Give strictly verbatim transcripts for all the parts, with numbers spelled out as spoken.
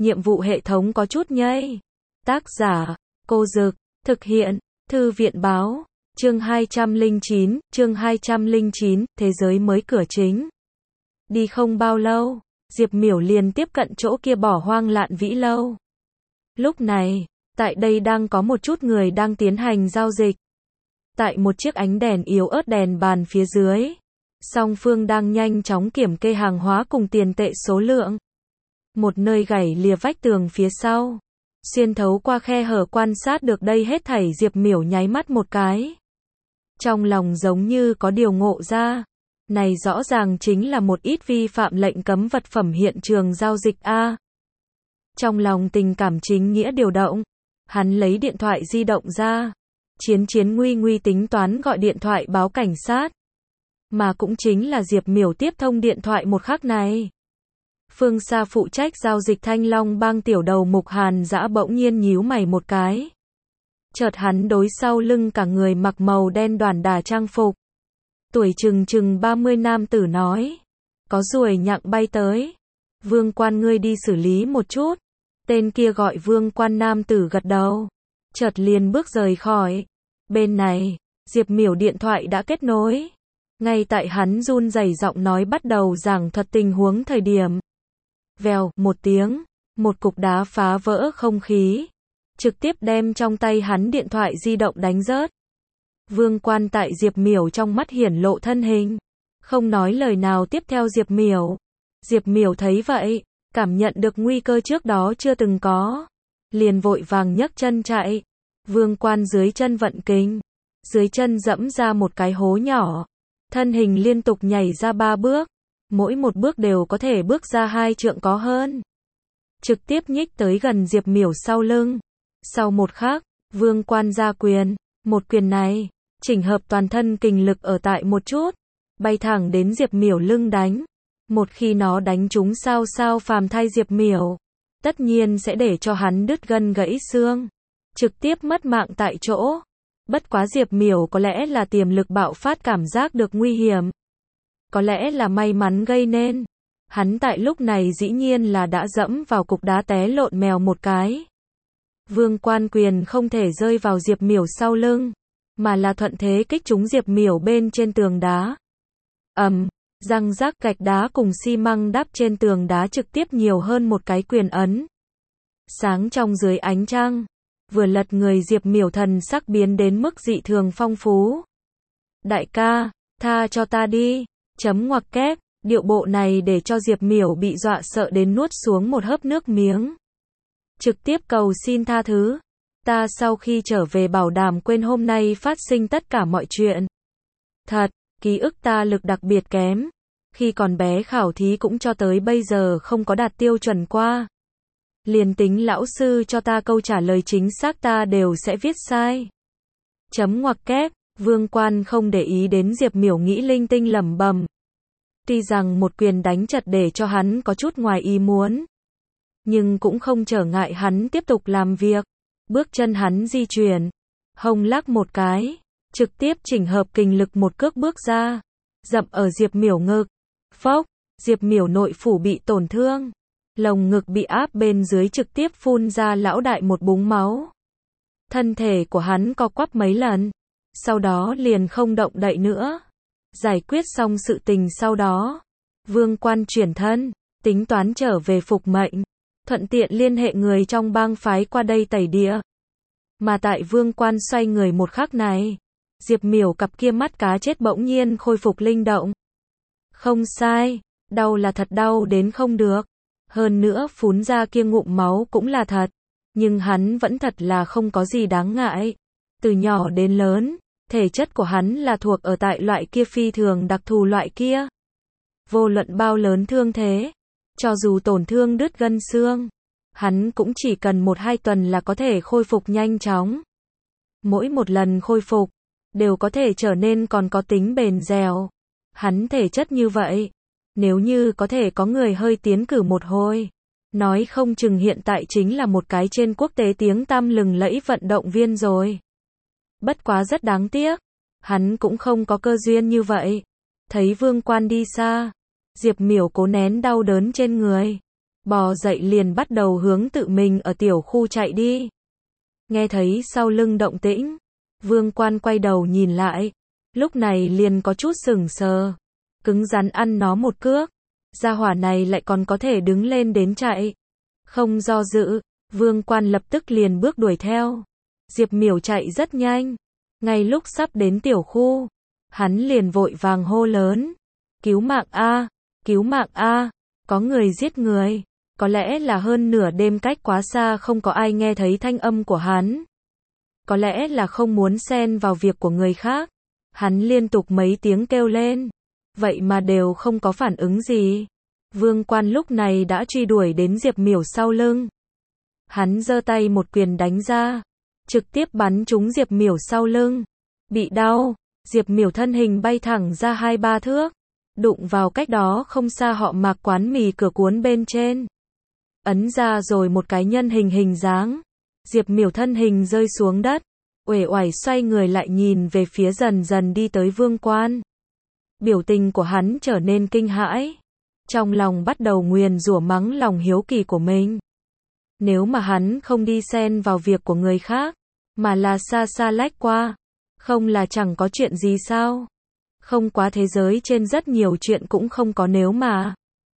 nhiệm vụ hệ thống có chút nhây. Tác giả, Cô Dực, thực hiện, Thư viện Báo, chương hai trăm lẻ chín, chương hai trăm lẻ chín, thế giới mới cửa chính. Đi không bao lâu, Diệp Miểu liền tiếp cận chỗ kia bỏ hoang Lạn Vĩ Lâu. Lúc này, tại đây đang có một chút người đang tiến hành giao dịch. Tại một chiếc ánh đèn yếu ớt đèn bàn phía dưới, song phương đang nhanh chóng kiểm kê hàng hóa cùng tiền tệ số lượng. Một nơi gãy lìa vách tường phía sau, xuyên thấu qua khe hở quan sát được đây hết thảy, Diệp Miểu nháy mắt một cái. Trong lòng giống như có điều ngộ ra, này rõ ràng chính là một ít vi phạm lệnh cấm vật phẩm hiện trường giao dịch a. Trong lòng tình cảm chính nghĩa điều động, hắn lấy điện thoại di động ra, chiến chiến nguy nguy tính toán gọi điện thoại báo cảnh sát. Mà cũng chính là Diệp Miểu tiếp thông điện thoại một khắc này, phương xa phụ trách giao dịch Thanh Long Bang tiểu đầu Mục Hàn Dã bỗng nhiên nhíu mày một cái. Chợt hắn đối sau lưng cả người mặc màu đen đoàn đà trang phục, tuổi chừng chừng ba mươi nam tử nói, có ruồi nhặng bay tới, Vương Quan ngươi đi xử lý một chút. Tên kia gọi Vương Quan nam tử gật đầu, chợt liền bước rời khỏi. Bên này, Diệp Miểu điện thoại đã kết nối. Ngay tại hắn run rẩy giọng nói bắt đầu giảng thuật tình huống thời điểm, vèo, một tiếng, một cục đá phá vỡ không khí, trực tiếp đem trong tay hắn điện thoại di động đánh rớt. Vương Quan tại Diệp Miểu trong mắt hiển lộ thân hình, không nói lời nào tiếp theo Diệp Miểu. Diệp Miểu thấy vậy, cảm nhận được nguy cơ trước đó chưa từng có, liền vội vàng nhấc chân chạy. Vương Quan dưới chân vận kình, dưới chân dẫm ra một cái hố nhỏ, thân hình liên tục nhảy ra ba bước, mỗi một bước đều có thể bước ra hai trượng có hơn, trực tiếp nhích tới gần Diệp Miểu sau lưng. Sau một khắc, Vương Quan ra quyền, một quyền này, chỉnh hợp toàn thân kình lực ở tại một chút, bay thẳng đến Diệp Miểu lưng đánh. Một khi nó đánh trúng sao sao phàm thai Diệp Miểu, tất nhiên sẽ để cho hắn đứt gân gãy xương, trực tiếp mất mạng tại chỗ. Bất quá Diệp Miểu có lẽ là tiềm lực bạo phát cảm giác được nguy hiểm, có lẽ là may mắn gây nên, hắn tại lúc này dĩ nhiên là đã dẫm vào cục đá té lộn mèo một cái. Vương Quan quyền không thể rơi vào Diệp Miểu sau lưng, mà là thuận thế kích trúng Diệp Miểu bên trên tường đá. Ầm, răng rác gạch đá cùng xi măng đắp trên tường đá trực tiếp nhiều hơn một cái quyền ấn. Sáng trong dưới ánh trăng, vừa lật người Diệp Miểu thần sắc biến đến mức dị thường phong phú. Đại ca, tha cho ta đi, chấm ngoặc kép, điệu bộ này để cho Diệp Miểu bị dọa sợ đến nuốt xuống một hớp nước miếng. Trực tiếp cầu xin tha thứ, ta sau khi trở về bảo đảm quên hôm nay phát sinh tất cả mọi chuyện. Thật, ký ức ta lực đặc biệt kém, khi còn bé khảo thí cũng cho tới bây giờ không có đạt tiêu chuẩn qua. Liền tính lão sư cho ta câu trả lời chính xác ta đều sẽ viết sai. Chấm ngoặc kép, Vương Quan không để ý đến Diệp Miểu nghĩ linh tinh lẩm bẩm. Tuy rằng một quyền đánh chật để cho hắn có chút ngoài ý muốn, nhưng cũng không trở ngại hắn tiếp tục làm việc. Bước chân hắn di chuyển, hông lắc một cái, trực tiếp chỉnh hợp kình lực một cước bước ra, dậm ở Diệp Miểu ngực. Phốc, Diệp Miểu nội phủ bị tổn thương, lồng ngực bị áp bên dưới trực tiếp phun ra lão đại một búng máu. Thân thể của hắn co quắp mấy lần, sau đó liền không động đậy nữa. Giải quyết xong sự tình sau đó, Vương Quan chuyển thân, tính toán trở về phục mệnh, thuận tiện liên hệ người trong bang phái qua đây tẩy địa. Mà tại Vương Quan xoay người một khắc này, Diệp Miểu cặp kia mắt cá chết bỗng nhiên khôi phục linh động. Không sai, đau là thật đau đến không được, hơn nữa phún ra kia ngụm máu cũng là thật, nhưng hắn vẫn thật là không có gì đáng ngại. Từ nhỏ đến lớn, thể chất của hắn là thuộc ở tại loại kia phi thường đặc thù loại kia. Vô luận bao lớn thương thế, cho dù tổn thương đứt gân xương, hắn cũng chỉ cần một hai tuần là có thể khôi phục nhanh chóng. Mỗi một lần khôi phục, đều có thể trở nên còn có tính bền dẻo. Hắn thể chất như vậy, nếu như có thể có người hơi tiến cử một hồi, nói không chừng hiện tại chính là một cái trên quốc tế tiếng tăm lừng lẫy vận động viên rồi. Bất quá rất đáng tiếc, hắn cũng không có cơ duyên như vậy. Thấy Vương Quan đi xa, Diệp Miểu cố nén đau đớn trên người, bò dậy liền bắt đầu hướng tự mình ở tiểu khu chạy đi. Nghe thấy sau lưng động tĩnh, Vương Quan quay đầu nhìn lại, lúc này liền có chút sững sờ, cứng rắn ăn nó một cước, gia hỏa này lại còn có thể đứng lên đến chạy. Không do dự, Vương Quan lập tức liền bước đuổi theo. Diệp Miểu chạy rất nhanh, ngay lúc sắp đến tiểu khu, hắn liền vội vàng hô lớn, cứu mạng a, cứu mạng a, có người giết người. Có lẽ là hơn nửa đêm cách quá xa không có ai nghe thấy thanh âm của hắn. Có lẽ là không muốn xen vào việc của người khác. Hắn liên tục mấy tiếng kêu lên. Vậy mà đều không có phản ứng gì. Vương Quan lúc này đã truy đuổi đến Diệp Miểu sau lưng. Hắn giơ tay một quyền đánh ra. Trực tiếp bắn trúng Diệp Miểu sau lưng. Bị đau, Diệp Miểu thân hình bay thẳng ra hai ba thước. Đụng vào cách đó không xa họ Mạc quán mì cửa cuốn bên trên. Ấn ra rồi một cái nhân hình hình dáng. Diệp Miểu thân hình rơi xuống đất, uể oải xoay người lại nhìn về phía dần dần đi tới Vương Quan. Biểu tình của hắn trở nên kinh hãi, trong lòng bắt đầu nguyền rủa mắng lòng hiếu kỳ của mình. Nếu mà hắn không đi xen vào việc của người khác, mà là xa xa lách qua, không là chẳng có chuyện gì sao? Không quá thế giới trên rất nhiều chuyện cũng không có nếu mà.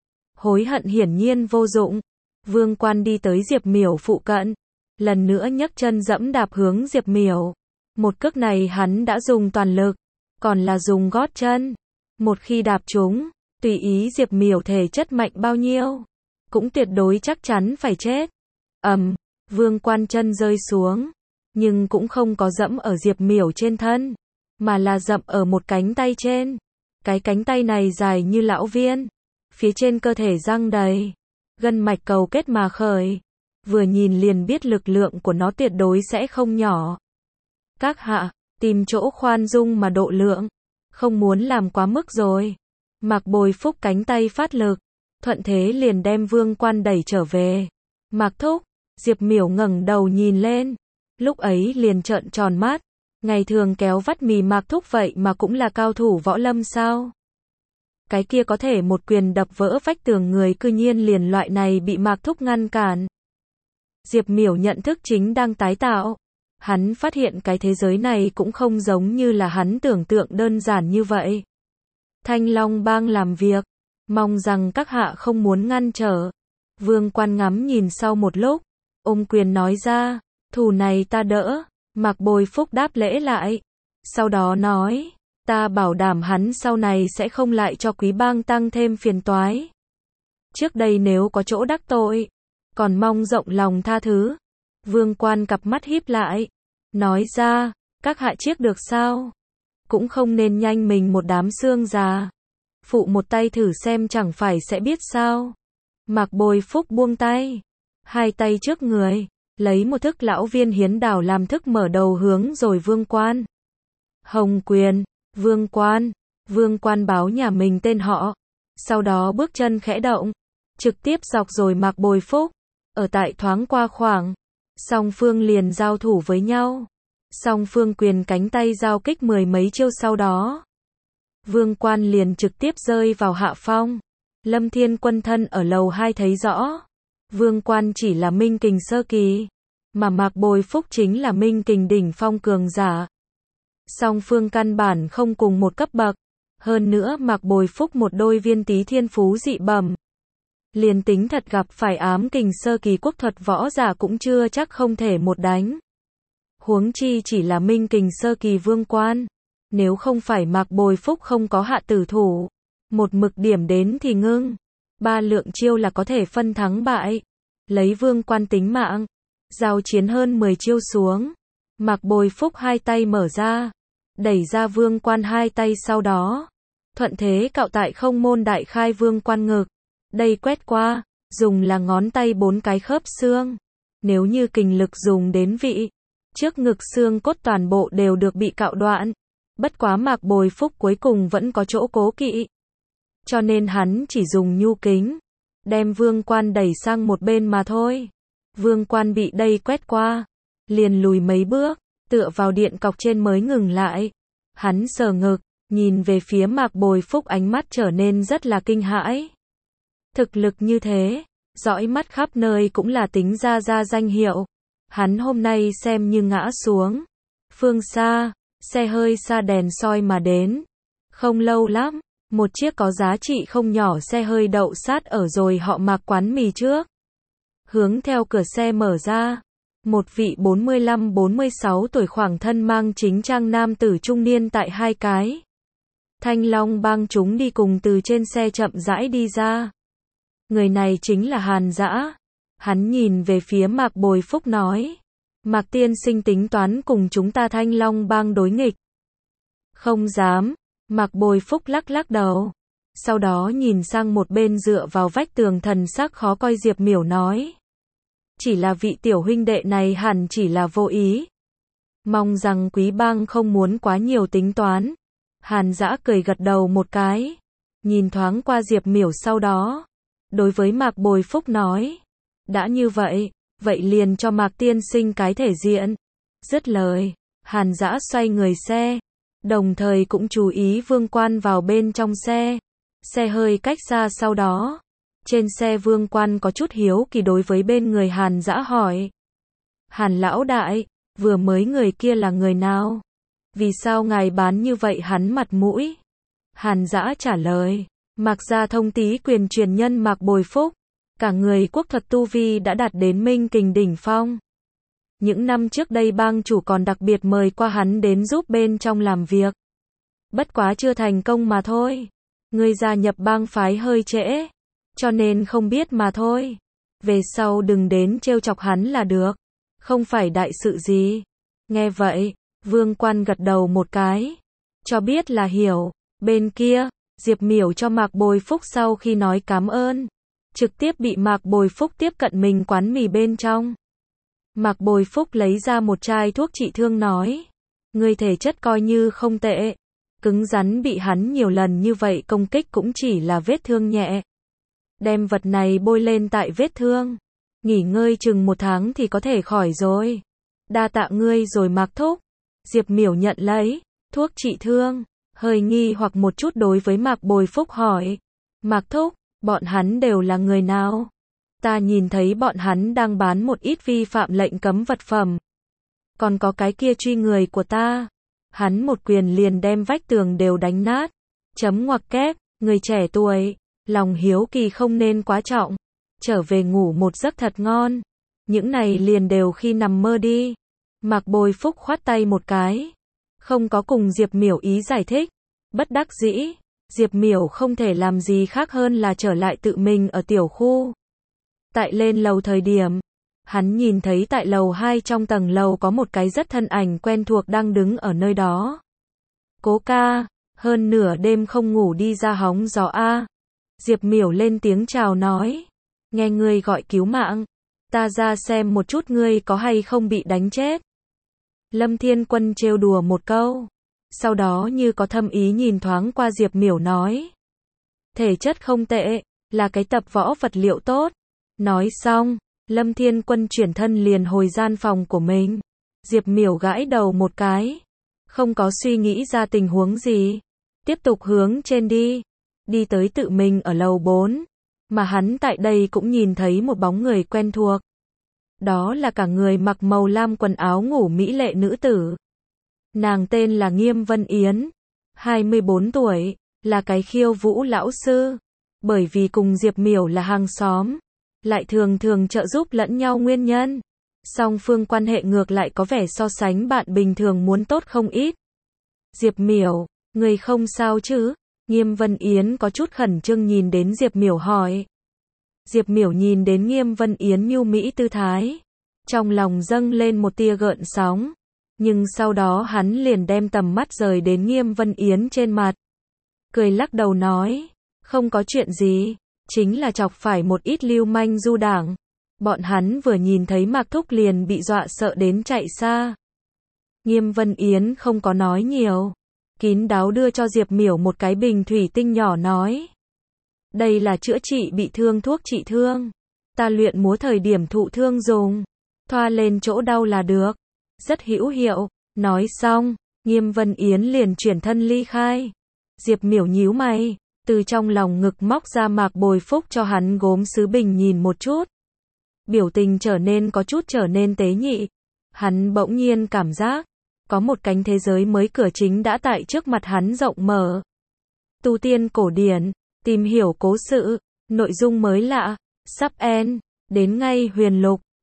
Hối hận hiển nhiên vô dụng. Vương Quan đi tới Diệp Miểu phụ cận, lần nữa nhấc chân dẫm đạp hướng Diệp Miểu. Một cước này hắn đã dùng toàn lực, còn là dùng gót chân. Một khi đạp trúng, tùy ý Diệp Miểu thể chất mạnh bao nhiêu, cũng tuyệt đối chắc chắn phải chết. Ầm, Vương Quan chân rơi xuống, nhưng cũng không có dẫm ở Diệp Miểu trên thân, mà là dẫm ở một cánh tay trên. Cái cánh tay này dài như lão viên, phía trên cơ thể răng đầy, gân mạch cầu kết mà khởi. Vừa nhìn liền biết lực lượng của nó tuyệt đối sẽ không nhỏ. Các hạ, tìm chỗ khoan dung mà độ lượng, không muốn làm quá mức rồi. Mạc Bồi Phúc cánh tay phát lực, thuận thế liền đem Vương Quan đẩy trở về. Mạc thúc, Diệp Miểu ngẩng đầu nhìn lên, lúc ấy liền trợn tròn mắt. Ngày thường kéo vắt mì Mạc thúc vậy mà cũng là cao thủ võ lâm sao? Cái kia có thể một quyền đập vỡ vách tường người cư nhiên liền loại này bị Mạc thúc ngăn cản. Diệp Miểu nhận thức chính đang tái tạo. Hắn phát hiện cái thế giới này cũng không giống như là hắn tưởng tượng đơn giản như vậy. Thanh Long Bang làm việc, mong rằng các hạ không muốn ngăn trở. Vương Quan ngắm nhìn sau một lúc, ôm quyền nói ra, thù này ta đỡ. Mạc Bồi Phúc đáp lễ lại, sau đó nói, ta bảo đảm hắn sau này sẽ không lại cho Quý Bang tăng thêm phiền toái. Trước đây nếu có chỗ đắc tội, còn mong rộng lòng tha thứ. Vương Quan cặp mắt híp lại, nói ra, các hạ chiếc được sao? Cũng không nên nhanh mình một đám xương già. Phụ một tay thử xem chẳng phải sẽ biết sao. Mạc Bồi Phúc buông tay, hai tay trước người, lấy một thức lão viên hiến đảo làm thức mở đầu hướng rồi Vương Quan. Hồng Quyền, Vương Quan, Vương Quan báo nhà mình tên họ, sau đó bước chân khẽ động, trực tiếp dọc rồi Mạc Bồi Phúc. Ở tại thoáng qua khoảng, song phương liền giao thủ với nhau. Song phương quyền cánh tay giao kích mười mấy chiêu sau đó. Vương Quan liền trực tiếp rơi vào hạ phong. Lâm Thiên Quân thân ở lầu hai thấy rõ. Vương Quan chỉ là minh kình sơ kỳ, mà Mạc Bồi Phúc chính là minh kình đỉnh phong cường giả. Song phương căn bản không cùng một cấp bậc. Hơn nữa Mạc Bồi Phúc một đôi viên tý thiên phú dị bẩm. Liền tính thật gặp phải ám kình sơ kỳ quốc thuật võ giả cũng chưa chắc không thể một đánh. Huống chi chỉ là minh kình sơ kỳ Vương Quan. Nếu không phải Mạc Bồi Phúc không có hạ tử thủ, một mực điểm đến thì ngưng. Ba lượng chiêu là có thể phân thắng bại. Lấy Vương Quan tính mạng, giao chiến hơn mười chiêu xuống. Mạc Bồi Phúc hai tay mở ra, đẩy ra Vương Quan hai tay sau đó. Thuận thế cạo tại không môn đại khai Vương Quan ngực. Đây quét qua, dùng là ngón tay bốn cái khớp xương. Nếu như kình lực dùng đến vị, trước ngực xương cốt toàn bộ đều được bị cạo đoạn. Bất quá Mạc Bồi Phúc cuối cùng vẫn có chỗ cố kỵ. Cho nên hắn chỉ dùng nhu kính, đem Vương Quan đẩy sang một bên mà thôi. Vương Quan bị đây quét qua, liền lùi mấy bước, tựa vào điện cọc trên mới ngừng lại. Hắn sờ ngực, nhìn về phía Mạc Bồi Phúc ánh mắt trở nên rất là kinh hãi. Thực lực như thế, dõi mắt khắp nơi cũng là tính ra ra danh hiệu. Hắn hôm nay xem như ngã xuống. Phương xa, xe hơi xa đèn soi mà đến. Không lâu lắm, một chiếc có giá trị không nhỏ xe hơi đậu sát ở rồi họ Mạc quán mì trước. Hướng theo cửa xe mở ra, một vị bốn mươi lăm bốn mươi sáu tuổi khoảng thân mang chính trang nam tử trung niên tại hai cái Thanh Long bang chúng đi cùng từ trên xe chậm rãi đi ra. Người này chính là Hàn Dã. Hắn nhìn về phía Mạc Bồi Phúc nói, Mạc tiên sinh tính toán cùng chúng ta Thanh Long bang đối nghịch. Không dám. Mạc Bồi Phúc lắc lắc đầu. Sau đó nhìn sang một bên dựa vào vách tường thần sắc khó coi Diệp Miểu nói, chỉ là vị tiểu huynh đệ này hẳn chỉ là vô ý. Mong rằng quý bang không muốn quá nhiều tính toán. Hàn Dã cười gật đầu một cái, nhìn thoáng qua Diệp Miểu sau đó, đối với Mạc Bồi Phúc nói, đã như vậy, vậy liền cho Mạc tiên sinh cái thể diện. Dứt lời, Hàn Dã xoay người xe, đồng thời cũng chú ý Vương Quan vào bên trong xe. Xe hơi cách xa sau đó. Trên xe Vương Quan có chút hiếu kỳ đối với bên người Hàn Dã hỏi, Hàn lão đại, vừa mới người kia là người nào? Vì sao ngài bán như vậy hắn mặt mũi? Hàn Dã trả lời, Mạc gia thông tý quyền truyền nhân Mạc Bồi Phúc, cả người quốc thuật tu vi đã đạt đến minh kình đỉnh phong. Những năm trước đây bang chủ còn đặc biệt mời qua hắn đến giúp bên trong làm việc. Bất quá chưa thành công mà thôi. Ngươi gia nhập bang phái hơi trễ, cho nên không biết mà thôi. Về sau đừng đến trêu chọc hắn là được, không phải đại sự gì. Nghe vậy, Vương Quan gật đầu một cái, cho biết là hiểu. Bên kia, Diệp Miểu cho Mạc Bồi Phúc sau khi nói cảm ơn, trực tiếp bị Mạc Bồi Phúc tiếp cận mình quán mì bên trong. Mạc Bồi Phúc lấy ra một chai thuốc trị thương nói, ngươi thể chất coi như không tệ, cứng rắn bị hắn nhiều lần như vậy công kích cũng chỉ là vết thương nhẹ. Đem vật này bôi lên tại vết thương, nghỉ ngơi chừng một tháng thì có thể khỏi rồi. Đa tạ ngươi rồi Mạc thúc. Diệp Miểu nhận lấy thuốc trị thương, hơi nghi hoặc một chút đối với Mạc Bồi Phúc hỏi, Mạc thúc, bọn hắn đều là người nào? Ta nhìn thấy bọn hắn đang bán một ít vi phạm lệnh cấm vật phẩm. Còn có cái kia truy người của ta. Hắn một quyền liền đem vách tường đều đánh nát. Chấm ngoặc kép, người trẻ tuổi, lòng hiếu kỳ không nên quá trọng. Trở về ngủ một giấc thật ngon. Những này liền đều khi nằm mơ đi. Mạc Bồi Phúc khoát tay một cái, không có cùng Diệp Miểu ý giải thích. Bất đắc dĩ, Diệp Miểu không thể làm gì khác hơn là trở lại tự mình ở tiểu khu. Tại lên lầu thời điểm, hắn nhìn thấy tại lầu hai trong tầng lầu có một cái rất thân ảnh quen thuộc đang đứng ở nơi đó. Cố ca, hơn nửa đêm không ngủ đi ra hóng gió a. Diệp Miểu lên tiếng chào nói, nghe ngươi gọi cứu mạng, ta ra xem một chút ngươi có hay không bị đánh chết. Lâm Thiên Quân trêu đùa một câu, sau đó như có thâm ý nhìn thoáng qua Diệp Miểu nói, thể chất không tệ, là cái tập võ vật liệu tốt. Nói xong, Lâm Thiên Quân chuyển thân liền hồi gian phòng của mình. Diệp Miểu gãi đầu một cái, không có suy nghĩ ra tình huống gì, tiếp tục hướng trên đi, đi tới tự mình ở lầu bốn, mà hắn tại đây cũng nhìn thấy một bóng người quen thuộc. Đó là cả người mặc màu lam quần áo ngủ mỹ lệ nữ tử. Nàng tên là Nghiêm Vân Yến, hai mươi bốn tuổi, là cái khiêu vũ lão sư. Bởi vì cùng Diệp Miểu là hàng xóm, lại thường thường trợ giúp lẫn nhau nguyên nhân, song phương quan hệ ngược lại có vẻ so sánh bạn bình thường muốn tốt không ít. Diệp Miểu, người không sao chứ? Nghiêm Vân Yến có chút khẩn trương nhìn đến Diệp Miểu hỏi. Diệp Miểu nhìn đến Nghiêm Vân Yến nhu mỹ tư thái, trong lòng dâng lên một tia gợn sóng, nhưng sau đó hắn liền đem tầm mắt rời đến Nghiêm Vân Yến trên mặt, cười lắc đầu nói, không có chuyện gì, chính là chọc phải một ít lưu manh du đảng. Bọn hắn vừa nhìn thấy Mạc thúc liền bị dọa sợ đến chạy xa. Nghiêm Vân Yến không có nói nhiều, kín đáo đưa cho Diệp Miểu một cái bình thủy tinh nhỏ nói, đây là chữa trị bị thương thuốc trị thương, ta luyện múa thời điểm thụ thương dùng, thoa lên chỗ đau là được, rất hữu hiệu. Nói xong, Nghiêm Vân Yến liền chuyển thân ly khai. Diệp Miểu nhíu mày, Từ trong lòng ngực móc ra Mạc Bồi Phúc cho hắn gốm sứ bình nhìn một chút. Biểu tình trở nên có chút trở nên tế nhị. Hắn bỗng nhiên cảm giác, có một cánh thế giới mới cửa chính đã tại trước mặt hắn rộng mở. Tu tiên cổ điển, tìm hiểu cố sự, nội dung mới lạ, sắp end, đến ngay huyền lục.